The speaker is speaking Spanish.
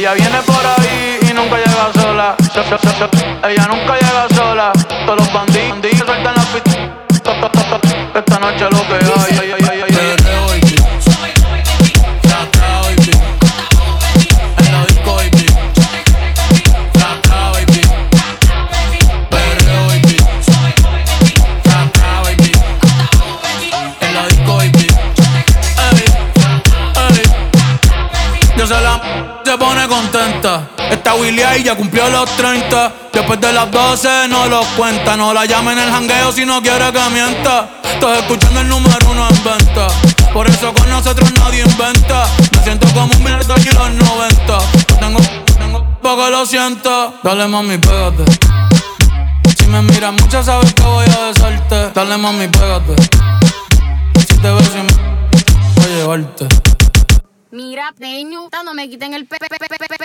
Ella viene por ahí y nunca llega sola. Ella nunca llega sola. Todos los bandidos sueltan la pista. Esta noche lo que hay. Perreo, baby. Saca, baby. En la disco, baby. Saca, baby. Perreo, baby. Saca, baby. En la disco, baby. Yo sé se pone contenta. Esta Willy ahí ya cumplió los 30. Después de las 12 no los cuenta. No la llamen el jangueo si no quiere que mienta. Estás escuchando el número 1 en venta. Por eso con nosotros nadie inventa. Me siento como un militar aquí los 90. Tengo pa' que lo sienta. Dale mami, pégate. Si me miras mucho sabes que voy a besarte. Dale mami, pégate. Si te beso voy a llevarte. Mira, peño, no me quiten el